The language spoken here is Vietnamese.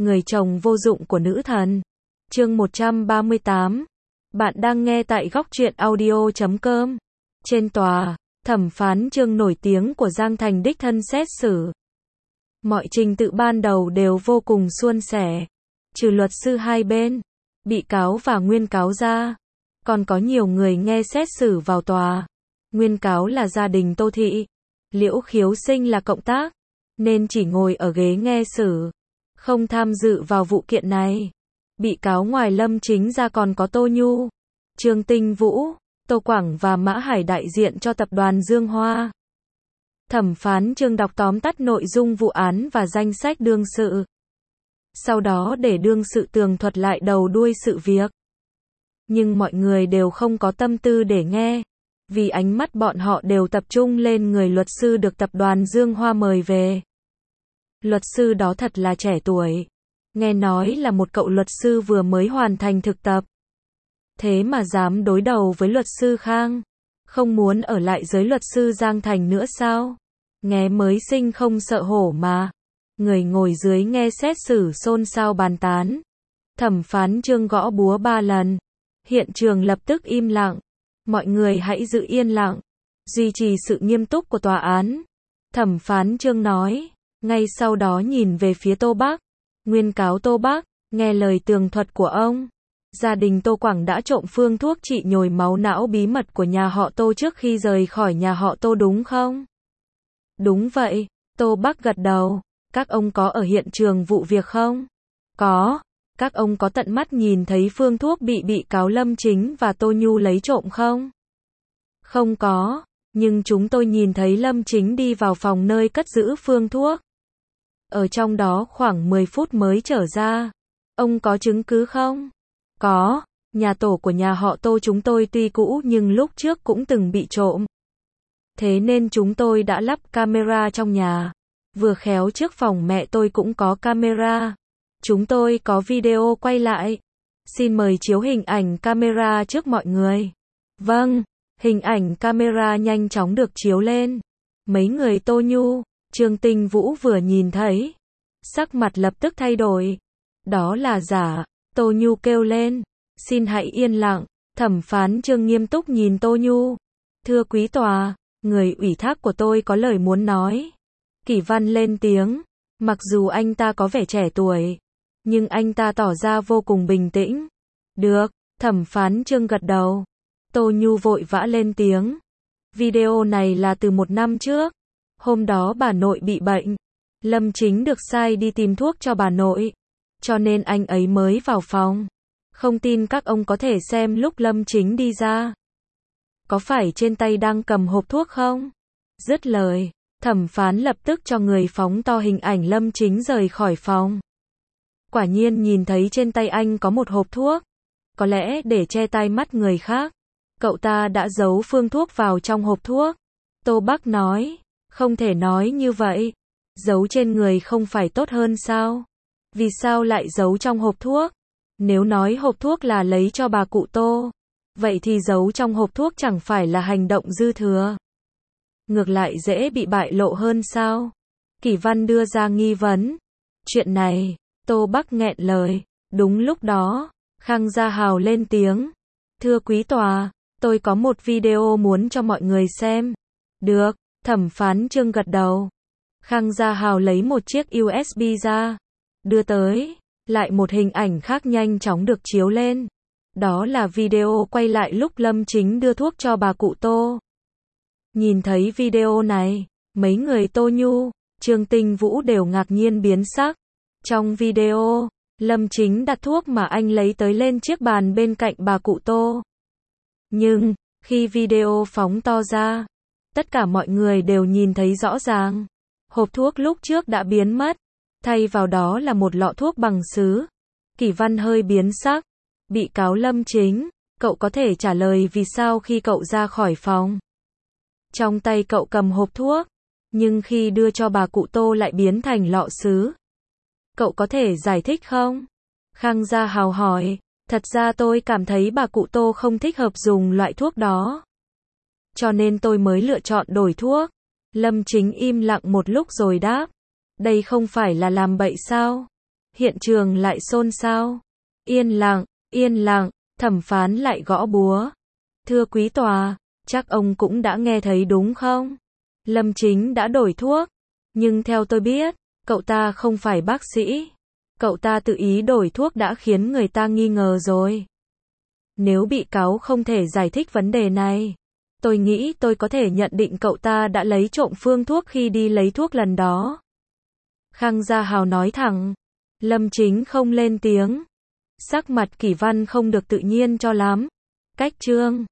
Người chồng vô dụng của nữ thần. Chương 138. Bạn đang nghe tại góc truyện audio.com. Trên tòa, thẩm phán Trương nổi tiếng của Giang Thành đích thân xét xử. Mọi trình tự ban đầu đều vô cùng suôn sẻ. Trừ luật sư hai bên, bị cáo và nguyên cáo ra, còn có nhiều người nghe xét xử vào tòa. Nguyên cáo là gia đình Tô Thị. Liễu Khiếu Sinh là cộng tác, nên chỉ ngồi ở ghế nghe xử, không tham dự vào vụ kiện này. Bị cáo ngoài Lâm Chính ra còn có Tô Nhu, Trương Tinh Vũ, Tô Quảng và Mã Hải đại diện cho tập đoàn Dương Hoa. Thẩm phán Trương đọc tóm tắt nội dung vụ án và danh sách đương sự. Sau đó để đương sự tường thuật lại đầu đuôi sự việc. Nhưng mọi người đều không có tâm tư để nghe, vì ánh mắt bọn họ đều tập trung lên người luật sư được tập đoàn Dương Hoa mời về. Luật sư đó thật là trẻ tuổi. Nghe nói là một cậu luật sư vừa mới hoàn thành thực tập. Thế mà dám đối đầu với luật sư Khang. Không muốn ở lại giới luật sư Giang Thành nữa sao? Nghe mới sinh không sợ hổ mà. Người ngồi dưới nghe xét xử xôn xao bàn tán. Thẩm phán Trương gõ búa 3 lần. Hiện trường lập tức im lặng. Mọi người hãy giữ yên lặng, duy trì sự nghiêm túc của tòa án. Thẩm phán Trương nói, ngay sau đó nhìn về phía Tô Bắc. Nguyên cáo Tô Bắc, nghe lời tường thuật của ông. Gia đình Tô Quảng đã trộm phương thuốc trị nhồi máu não bí mật của nhà họ Tô trước khi rời khỏi nhà họ Tô đúng không? Đúng vậy, Tô Bắc gật đầu. Các ông có ở hiện trường vụ việc không? Có. Các ông có tận mắt nhìn thấy phương thuốc bị cáo Lâm Chính và Tô Nhu lấy trộm không? Không có, nhưng chúng tôi nhìn thấy Lâm Chính đi vào phòng nơi cất giữ phương thuốc. Ở trong đó khoảng 10 phút mới trở ra. Ông có chứng cứ không? Có, nhà tổ của nhà họ Tô chúng tôi tuy cũ nhưng lúc trước cũng từng bị trộm. Thế nên chúng tôi đã lắp camera trong nhà. Vừa khéo trước phòng mẹ tôi cũng có camera. Chúng tôi có video quay lại. Xin mời chiếu hình ảnh camera trước mọi người. Vâng, hình ảnh camera nhanh chóng được chiếu lên. Mấy người Tô Nhu, Trương Tinh Vũ vừa nhìn thấy, sắc mặt lập tức thay đổi. Đó là giả. Tô Nhu kêu lên. Xin hãy yên lặng. Thẩm phán Trương nghiêm túc nhìn Tô Nhu. Thưa quý tòa, người ủy thác của tôi có lời muốn nói. Kỷ Văn lên tiếng. Mặc dù anh ta có vẻ trẻ tuổi, nhưng anh ta tỏ ra vô cùng bình tĩnh. Được, thẩm phán Trương gật đầu. Tô Nhu vội vã lên tiếng. Video này là từ 1 năm trước. Hôm đó bà nội bị bệnh. Lâm Chính được sai đi tìm thuốc cho bà nội. Cho nên anh ấy mới vào phòng. Không tin các ông có thể xem lúc Lâm Chính đi ra. Có phải trên tay đang cầm hộp thuốc không? Dứt lời, thẩm phán lập tức cho người phóng to hình ảnh Lâm Chính rời khỏi phòng. Quả nhiên nhìn thấy trên tay anh có một hộp thuốc. Có lẽ để che tai mắt người khác, cậu ta đã giấu phương thuốc vào trong hộp thuốc. Tô Bắc nói, không thể nói như vậy. Giấu trên người không phải tốt hơn sao? Vì sao lại giấu trong hộp thuốc? Nếu nói hộp thuốc là lấy cho bà cụ Tô, vậy thì giấu trong hộp thuốc chẳng phải là hành động dư thừa. Ngược lại dễ bị bại lộ hơn sao? Kỷ Văn đưa ra nghi vấn. Chuyện này, Tô Bắc nghẹn lời. Đúng lúc đó, Khang Gia Hào lên tiếng. Thưa quý tòa, tôi có một video muốn cho mọi người xem. Được, thẩm phán Trương gật đầu. Khang Gia Hào lấy một chiếc USB ra, đưa tới, lại một hình ảnh khác nhanh chóng được chiếu lên. Đó là video quay lại lúc Lâm Chính đưa thuốc cho bà cụ Tô. Nhìn thấy video này, mấy người Tô Nhu, Trương Tinh Vũ đều ngạc nhiên biến sắc. Trong video, Lâm Chính đặt thuốc mà anh lấy tới lên chiếc bàn bên cạnh bà cụ Tô. Nhưng, khi video phóng to ra, tất cả mọi người đều nhìn thấy rõ ràng. Hộp thuốc lúc trước đã biến mất, thay vào đó là một lọ thuốc bằng sứ. Kỷ Văn hơi biến sắc. Bị cáo Lâm Chính, cậu có thể trả lời vì sao khi cậu ra khỏi phòng, trong tay cậu cầm hộp thuốc, nhưng khi đưa cho bà cụ Tô lại biến thành lọ sứ. Cậu có thể giải thích không? Khang Gia Hào hỏi. Thật ra tôi cảm thấy bà cụ Tô không thích hợp dùng loại thuốc đó, cho nên tôi mới lựa chọn đổi thuốc. Lâm Chính im lặng một lúc rồi đáp. Đây không phải là làm bậy sao? Hiện trường lại xôn xao. Yên lặng, thẩm phán lại gõ búa. Thưa quý tòa, chắc ông cũng đã nghe thấy đúng không? Lâm Chính đã đổi thuốc. Nhưng theo tôi biết, cậu ta không phải bác sĩ. Cậu ta tự ý đổi thuốc đã khiến người ta nghi ngờ rồi. Nếu bị cáo không thể giải thích vấn đề này, tôi nghĩ tôi có thể nhận định cậu ta đã lấy trộm phương thuốc khi đi lấy thuốc lần đó. Khang Gia Hào nói thẳng. Lâm Chính không lên tiếng. Sắc mặt Kỷ Văn không được tự nhiên cho lắm. Cách chương